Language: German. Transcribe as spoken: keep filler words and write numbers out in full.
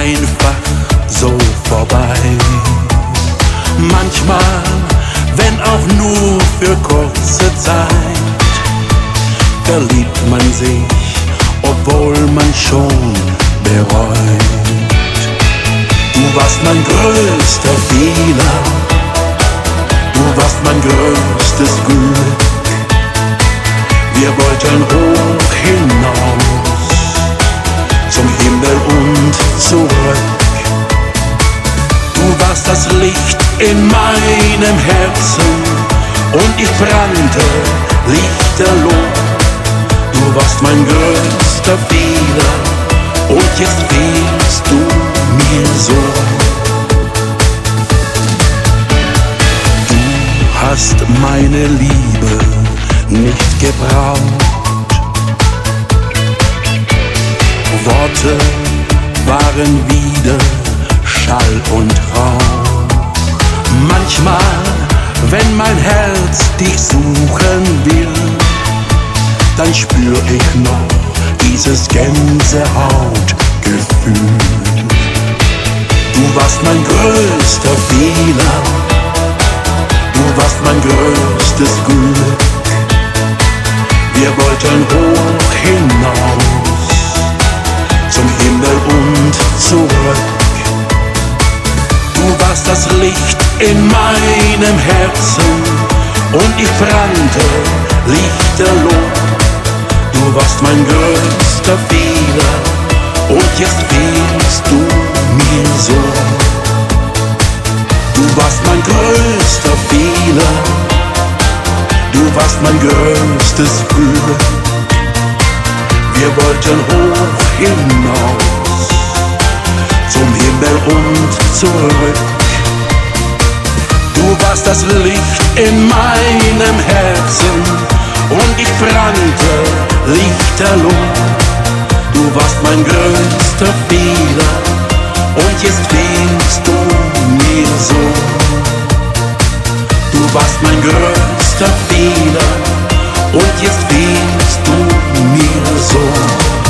einfach so vorbei. Manchmal, wenn auch nur für kurze Zeit, verliebt man sich, obwohl man schon bereut. Du warst mein größter Fehler, du warst mein größtes Glück. Wir wollten hoch hinaus, zum Himmel und zurück. Du warst das Licht in meinem Herzen und ich brannte lichterloh. Du warst mein größter Fehler und jetzt fehlst du mir so. Du hast meine Liebe nicht gebraucht. Worte waren wieder Schall und Rauch. Manchmal, wenn mein Herz dich suchen will, dann spür ich noch dieses Gänsehautgefühl. Du warst mein größter Fehler, du warst mein größtes Glück. Wir wollten hoch hinaus, zum Himmel und zurück. Du warst das Licht in meinem Herzen und ich brannte lichterloh. Du warst mein größter Fehler und jetzt fehlst du mir so. Du warst mein größter Fehler, du warst mein größtes Glück. Wir wollten hoch hinaus, zum Himmel und zurück. Du warst das Licht in meinem Herzen und ich brannte lichterloh. Du warst mein größter Fehler und jetzt fehlst du mir so. Du warst mein größter Fehler und jetzt fehlst du mir so.